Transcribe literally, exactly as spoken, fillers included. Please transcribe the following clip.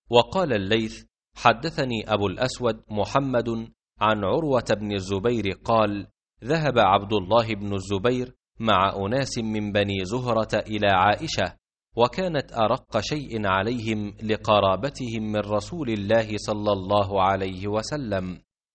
وقال الليث: حدثني أبو الأسود محمد عن عروة بن الزبير قال: ذهب عبد الله بن الزبير مع أناس من بني زهرة إلى عائشة، وكانت أرق شيء عليهم لقرابتهم من رسول الله صلى الله عليه وسلم،